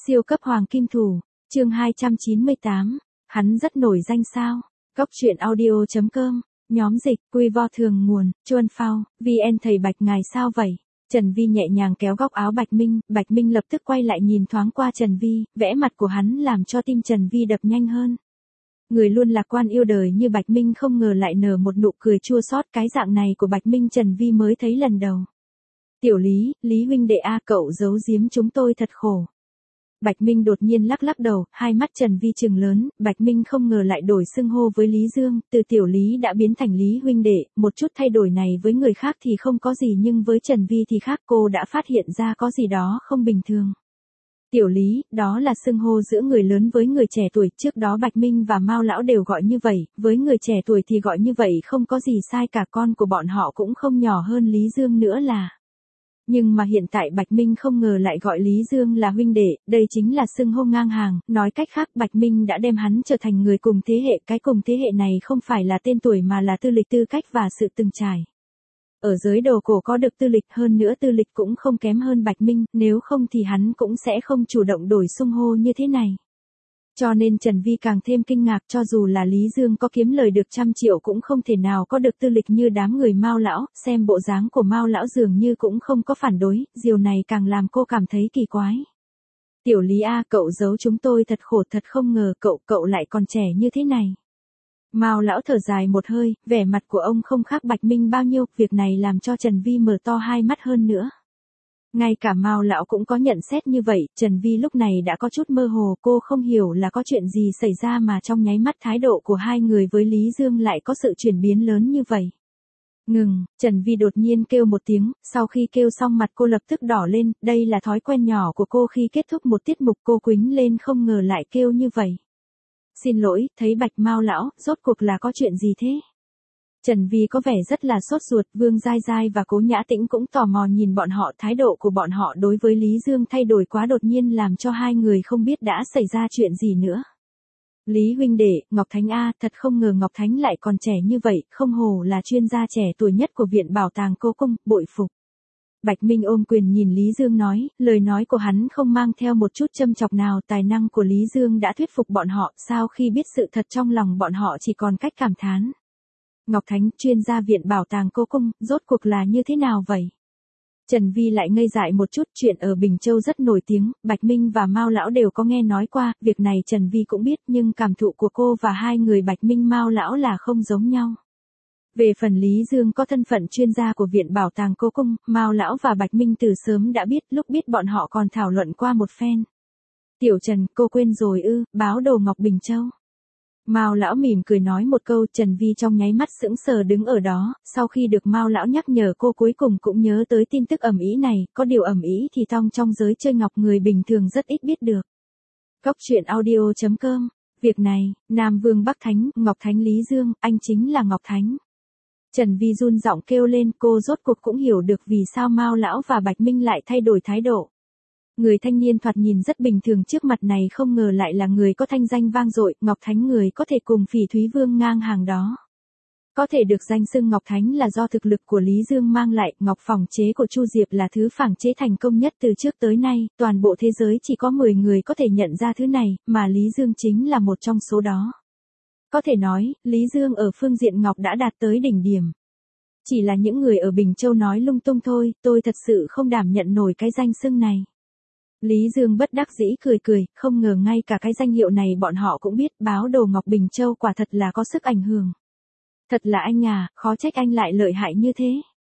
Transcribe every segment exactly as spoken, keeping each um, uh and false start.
Siêu cấp hoàng kim thủ, chương hai trăm chín mươi tám, hắn rất nổi danh sao? Góc truyện audio chấm com, nhóm dịch, quy vo thường nguồn, chuan phao, vn thầy Bạch ngài sao vậy? Trần Vi nhẹ nhàng kéo góc áo Bạch Minh, Bạch Minh lập tức quay lại nhìn thoáng qua Trần Vi, vẽ mặt của hắn làm cho tim Trần Vi đập nhanh hơn. Người luôn lạc quan yêu đời như Bạch Minh không ngờ lại nở một nụ cười chua xót, cái dạng này của Bạch Minh Trần Vi mới thấy lần đầu. Tiểu Lý, Lý huynh đệ a, cậu giấu giếm chúng tôi thật khổ. Bạch Minh đột nhiên lắc lắc đầu, hai mắt Trần Vi trừng lớn, Bạch Minh không ngờ lại đổi xưng hô với Lý Dương, từ Tiểu Lý đã biến thành Lý huynh đệ, một chút thay đổi này với người khác thì không có gì nhưng với Trần Vi thì khác, cô đã phát hiện ra có gì đó không bình thường. Tiểu Lý, đó là xưng hô giữa người lớn với người trẻ tuổi, trước đó Bạch Minh và Mao lão đều gọi như vậy, với người trẻ tuổi thì gọi như vậy không có gì sai cả, con của bọn họ cũng không nhỏ hơn Lý Dương nữa là. Nhưng mà hiện tại Bạch Minh không ngờ lại gọi Lý Dương là huynh đệ, đây chính là xưng hô ngang hàng, nói cách khác Bạch Minh đã đem hắn trở thành người cùng thế hệ, cái cùng thế hệ này không phải là tên tuổi mà là tư lịch, tư cách và sự từng trải. Ở giới đồ cổ có được tư lịch, hơn nữa tư lịch cũng không kém hơn Bạch Minh, nếu không thì hắn cũng sẽ không chủ động đổi xưng hô như thế này. Cho nên Trần Vi càng thêm kinh ngạc, cho dù là Lý Dương có kiếm lời được trăm triệu cũng không thể nào có được tư lịch như đám người Mao lão, xem bộ dáng của Mao lão dường như cũng không có phản đối, điều này càng làm cô cảm thấy kỳ quái. Tiểu Lý a, cậu giấu chúng tôi thật khổ, thật không ngờ cậu, cậu lại còn trẻ như thế này. Mao lão thở dài một hơi, vẻ mặt của ông không khác Bạch Minh bao nhiêu, việc này làm cho Trần Vi mở to hai mắt hơn nữa. Ngay cả Mao lão cũng có nhận xét như vậy, Trần Vi lúc này đã có chút mơ hồ, cô không hiểu là có chuyện gì xảy ra mà trong nháy mắt thái độ của hai người với Lý Dương lại có sự chuyển biến lớn như vậy. Ngừng, Trần Vi đột nhiên kêu một tiếng, sau khi kêu xong mặt cô lập tức đỏ lên, đây là thói quen nhỏ của cô khi kết thúc một tiết mục, cô quýnh lên không ngờ lại kêu như vậy. Xin lỗi, thấy Bạch Mao lão, rốt cuộc là có chuyện gì thế? Trần Vi có vẻ rất là sốt ruột, Vương Giai Giai và Cố Nhã Tĩnh cũng tò mò nhìn bọn họ, thái độ của bọn họ đối với Lý Dương thay đổi quá đột nhiên làm cho hai người không biết đã xảy ra chuyện gì nữa. Lý huynh đệ, Ngọc Thánh a, thật không ngờ Ngọc Thánh lại còn trẻ như vậy, không hổ là chuyên gia trẻ tuổi nhất của Viện Bảo tàng Cố Cung, bội phục. Bạch Minh ôm quyền nhìn Lý Dương nói, lời nói của hắn không mang theo một chút châm chọc nào, tài năng của Lý Dương đã thuyết phục bọn họ, sau khi biết sự thật trong lòng bọn họ chỉ còn cách cảm thán. Ngọc Thánh, chuyên gia Viện Bảo tàng Cố Cung, rốt cuộc là như thế nào vậy? Trần Vi lại ngây dại một chút, chuyện ở Bình Châu rất nổi tiếng, Bạch Minh và Mao lão đều có nghe nói qua, việc này Trần Vi cũng biết, nhưng cảm thụ của cô và hai người Bạch Minh Mao lão là không giống nhau. Về phần Lý Dương có thân phận chuyên gia của Viện Bảo tàng Cố Cung, Mao lão và Bạch Minh từ sớm đã biết, lúc biết bọn họ còn thảo luận qua một phen. Tiểu Trần, cô quên rồi ư, báo đồ Ngọc Bình Châu. Mao lão mỉm cười nói một câu, Trần Vi trong nháy mắt sững sờ đứng ở đó, sau khi được Mao lão nhắc nhở cô cuối cùng cũng nhớ tới tin tức ầm ĩ này, có điều ầm ĩ thì trong trong giới chơi ngọc người bình thường rất ít biết được. Góc truyện audio chấm com, việc này, Nam Vương Bắc Thánh, Ngọc Thánh Lý Dương, anh chính là Ngọc Thánh. Trần Vi run giọng kêu lên, cô rốt cuộc cũng hiểu được vì sao Mao lão và Bạch Minh lại thay đổi thái độ. Người thanh niên thoạt nhìn rất bình thường trước mặt này không ngờ lại là người có thanh danh vang dội, Ngọc Thánh, người có thể cùng Phỉ Thúy Vương ngang hàng đó. Có thể được danh xưng Ngọc Thánh là do thực lực của Lý Dương mang lại, ngọc phỏng chế của Chu Diệp là thứ phảng chế thành công nhất từ trước tới nay, toàn bộ thế giới chỉ có mười người có thể nhận ra thứ này, mà Lý Dương chính là một trong số đó. Có thể nói, Lý Dương ở phương diện ngọc đã đạt tới đỉnh điểm. Chỉ là những người ở Bình Châu nói lung tung thôi, tôi thật sự không đảm nhận nổi cái danh xưng này. Lý Dương bất đắc dĩ cười cười, không ngờ ngay cả cái danh hiệu này bọn họ cũng biết, báo đồ Ngọc Bình Châu quả thật là có sức ảnh hưởng. Thật là anh à, khó trách anh lại lợi hại như thế.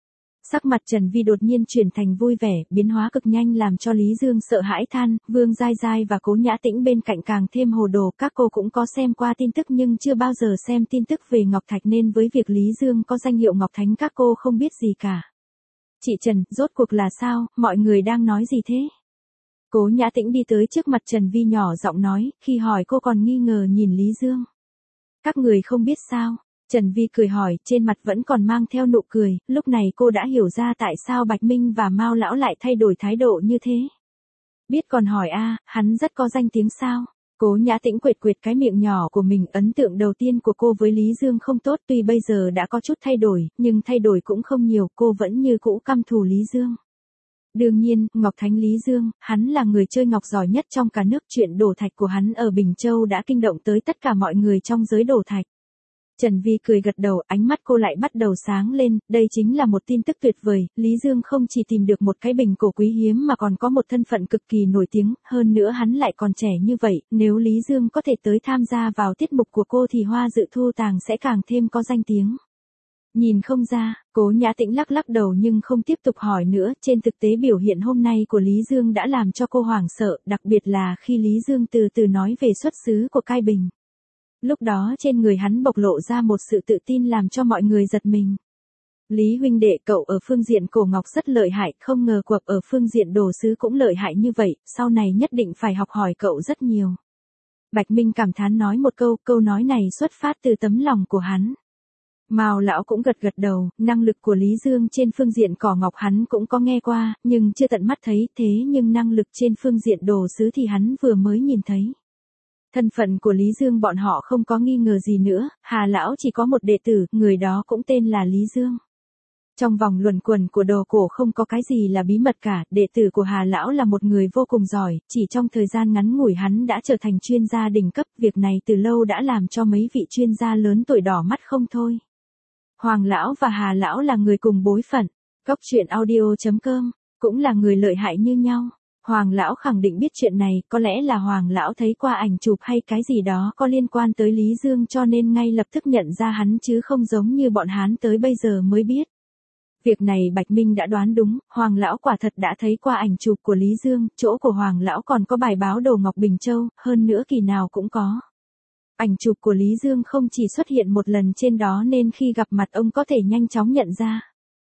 Sắc mặt Trần Vi đột nhiên chuyển thành vui vẻ, biến hóa cực nhanh làm cho Lý Dương sợ hãi than, Vương Giai Giai và Cố Nhã Tĩnh bên cạnh càng thêm hồ đồ, các cô cũng có xem qua tin tức nhưng chưa bao giờ xem tin tức về Ngọc Thạch nên với việc Lý Dương có danh hiệu Ngọc Thánh các cô không biết gì cả. Chị Trần, rốt cuộc là sao, mọi người đang nói gì thế? Cố Nhã Tĩnh đi tới trước mặt Trần Vi nhỏ giọng nói, khi hỏi cô còn nghi ngờ nhìn Lý Dương. Các người không biết sao? Trần Vi cười hỏi, trên mặt vẫn còn mang theo nụ cười, lúc này cô đã hiểu ra tại sao Bạch Minh và Mao lão lại thay đổi thái độ như thế. Biết còn hỏi a, hắn rất có danh tiếng sao? Cố Nhã Tĩnh quệt quệt cái miệng nhỏ của mình, ấn tượng đầu tiên của cô với Lý Dương không tốt, tuy bây giờ đã có chút thay đổi, nhưng thay đổi cũng không nhiều, cô vẫn như cũ căm thù Lý Dương. Đương nhiên, Ngọc Thánh Lý Dương, hắn là người chơi ngọc giỏi nhất trong cả nước, chuyện đổ thạch của hắn ở Bình Châu đã kinh động tới tất cả mọi người trong giới đổ thạch. Trần Vi cười gật đầu, ánh mắt cô lại bắt đầu sáng lên, đây chính là một tin tức tuyệt vời, Lý Dương không chỉ tìm được một cái bình cổ quý hiếm mà còn có một thân phận cực kỳ nổi tiếng, hơn nữa hắn lại còn trẻ như vậy, nếu Lý Dương có thể tới tham gia vào tiết mục của cô thì Hoa Dự Thu Tàng sẽ càng thêm có danh tiếng. Nhìn không ra, Cố Nhã Tĩnh lắc lắc đầu nhưng không tiếp tục hỏi nữa, trên thực tế biểu hiện hôm nay của Lý Dương đã làm cho cô hoảng sợ, đặc biệt là khi Lý Dương từ từ nói về xuất xứ của cái bình. Lúc đó trên người hắn bộc lộ ra một sự tự tin làm cho mọi người giật mình. Lý huynh đệ, cậu ở phương diện cổ ngọc rất lợi hại, không ngờ cuộc ở phương diện đồ sứ cũng lợi hại như vậy, sau này nhất định phải học hỏi cậu rất nhiều. Bạch Minh cảm thán nói một câu, câu nói này xuất phát từ tấm lòng của hắn. Mao lão cũng gật gật đầu, năng lực của Lý Dương trên phương diện cỏ ngọc hắn cũng có nghe qua, nhưng chưa tận mắt thấy, thế nhưng năng lực trên phương diện đồ sứ thì hắn vừa mới nhìn thấy. Thân phận của Lý Dương bọn họ không có nghi ngờ gì nữa, Hà lão chỉ có một đệ tử, người đó cũng tên là Lý Dương. Trong vòng luẩn quẩn của đồ cổ không có cái gì là bí mật cả, đệ tử của Hà lão là một người vô cùng giỏi, chỉ trong thời gian ngắn ngủi hắn đã trở thành chuyên gia đỉnh cấp, việc này từ lâu đã làm cho mấy vị chuyên gia lớn tuổi đỏ mắt không thôi. Hoàng lão và Hà lão là người cùng bối phận, Cóc Truyện Audio chấm com, cũng là người lợi hại như nhau. Hoàng lão khẳng định biết chuyện này, có lẽ là Hoàng lão thấy qua ảnh chụp hay cái gì đó có liên quan tới Lý Dương cho nên ngay lập tức nhận ra hắn chứ không giống như bọn hắn tới bây giờ mới biết. Việc này Bạch Minh đã đoán đúng, Hoàng lão quả thật đã thấy qua ảnh chụp của Lý Dương, chỗ của Hoàng lão còn có bài báo đồ ngọc Bình Châu, hơn nữa kỳ nào cũng có. Ảnh chụp của Lý Dương không chỉ xuất hiện một lần trên đó nên khi gặp mặt ông có thể nhanh chóng nhận ra.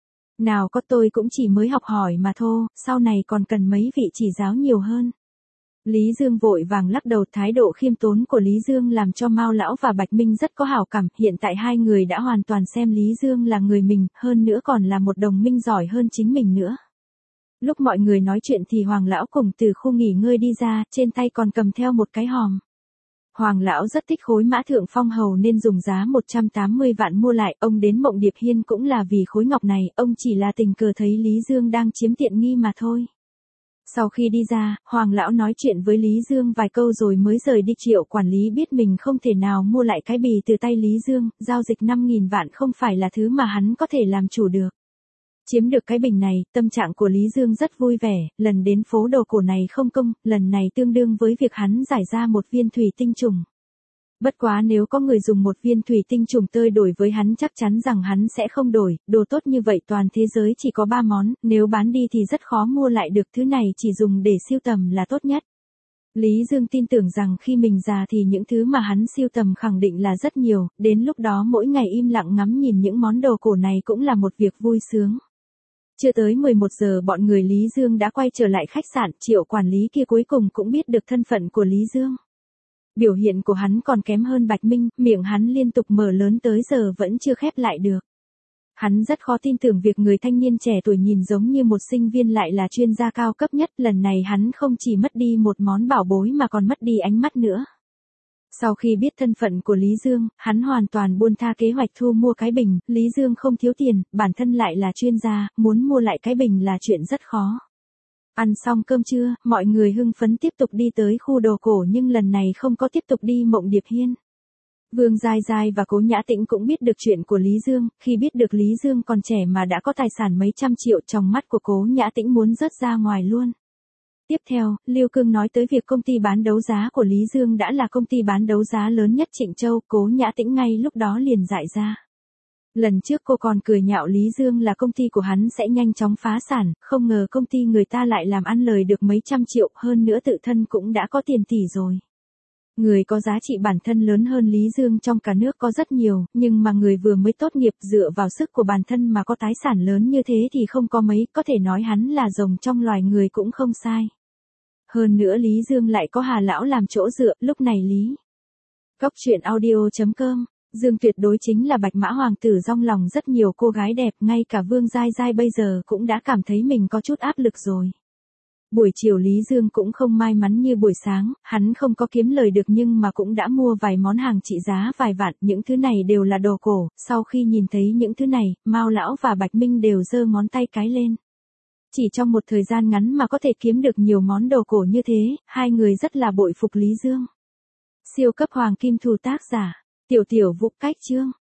Nào có, tôi cũng chỉ mới học hỏi mà thôi, sau này còn cần mấy vị chỉ giáo nhiều hơn. Lý Dương vội vàng lắc đầu, thái độ khiêm tốn của Lý Dương làm cho Mao lão và Bạch Minh rất có hảo cảm, hiện tại hai người đã hoàn toàn xem Lý Dương là người mình, hơn nữa còn là một đồng minh giỏi hơn chính mình nữa. Lúc mọi người nói chuyện thì Hoàng lão cùng từ khu nghỉ ngơi đi ra, trên tay còn cầm theo một cái hòm. Hoàng lão rất thích khối mã thượng phong hầu nên dùng giá một trăm tám mươi vạn mua lại, ông đến Mộng Điệp Hiên cũng là vì khối ngọc này, ông chỉ là tình cờ thấy Lý Dương đang chiếm tiện nghi mà thôi. Sau khi đi ra, Hoàng lão nói chuyện với Lý Dương vài câu rồi mới rời đi. Triệu quản lý biết mình không thể nào mua lại cái bì từ tay Lý Dương, giao dịch năm nghìn vạn không phải là thứ mà hắn có thể làm chủ được. Chiếm được cái bình này, tâm trạng của Lý Dương rất vui vẻ, lần đến phố đồ cổ này không công, lần này tương đương với việc hắn giải ra một viên thủy tinh trùng. Bất quá nếu có người dùng một viên thủy tinh trùng tơi đổi với hắn chắc chắn rằng hắn sẽ không đổi, đồ tốt như vậy toàn thế giới chỉ có ba món, nếu bán đi thì rất khó mua lại được, thứ này chỉ dùng để sưu tầm là tốt nhất. Lý Dương tin tưởng rằng khi mình già thì những thứ mà hắn sưu tầm khẳng định là rất nhiều, đến lúc đó mỗi ngày im lặng ngắm nhìn những món đồ cổ này cũng là một việc vui sướng. Chưa tới mười một giờ bọn người Lý Dương đã quay trở lại khách sạn, Triệu quản lý kia cuối cùng cũng biết được thân phận của Lý Dương. Biểu hiện của hắn còn kém hơn Bạch Minh, miệng hắn liên tục mở lớn tới giờ vẫn chưa khép lại được. Hắn rất khó tin tưởng việc người thanh niên trẻ tuổi nhìn giống như một sinh viên lại là chuyên gia cao cấp nhất, lần này hắn không chỉ mất đi một món bảo bối mà còn mất đi ánh mắt nữa. Sau khi biết thân phận của Lý Dương, hắn hoàn toàn buông tha kế hoạch thu mua cái bình, Lý Dương không thiếu tiền, bản thân lại là chuyên gia, muốn mua lại cái bình là chuyện rất khó. Ăn xong cơm trưa, mọi người hưng phấn tiếp tục đi tới khu đồ cổ nhưng lần này không có tiếp tục đi Mộng Điệp Hiên. Vương Giai Giai và Cố Nhã Tĩnh cũng biết được chuyện của Lý Dương, khi biết được Lý Dương còn trẻ mà đã có tài sản mấy trăm triệu, trong mắt của Cố Nhã Tĩnh muốn rớt ra ngoài luôn. Tiếp theo, Lưu Cương nói tới việc công ty bán đấu giá của Lý Dương đã là công ty bán đấu giá lớn nhất Trịnh Châu, Cố Nhã Tĩnh ngay lúc đó liền dại ra. Lần trước cô còn cười nhạo Lý Dương là công ty của hắn sẽ nhanh chóng phá sản, không ngờ công ty người ta lại làm ăn lời được mấy trăm triệu, hơn nữa tự thân cũng đã có tiền tỷ rồi. Người có giá trị bản thân lớn hơn Lý Dương trong cả nước có rất nhiều, nhưng mà người vừa mới tốt nghiệp dựa vào sức của bản thân mà có tài sản lớn như thế thì không có mấy, có thể nói hắn là rồng trong loài người cũng không sai. Hơn nữa Lý Dương lại có Hà lão làm chỗ dựa, lúc này Lý. Cóc Truyện Audio chấm com, Dương tuyệt đối chính là bạch mã hoàng tử trong lòng rất nhiều cô gái đẹp, ngay cả Vương Giai Giai bây giờ cũng đã cảm thấy mình có chút áp lực rồi. Buổi chiều Lý Dương cũng không may mắn như buổi sáng, hắn không có kiếm lời được nhưng mà cũng đã mua vài món hàng trị giá vài vạn, những thứ này đều là đồ cổ, sau khi nhìn thấy những thứ này, Mao lão và Bạch Minh đều giơ ngón tay cái lên. Chỉ trong một thời gian ngắn mà có thể kiếm được nhiều món đồ cổ như thế, hai người rất là bội phục Lý Dương. Siêu cấp hoàng kim thù tác giả, Tiểu Tiểu Vũ cách chương.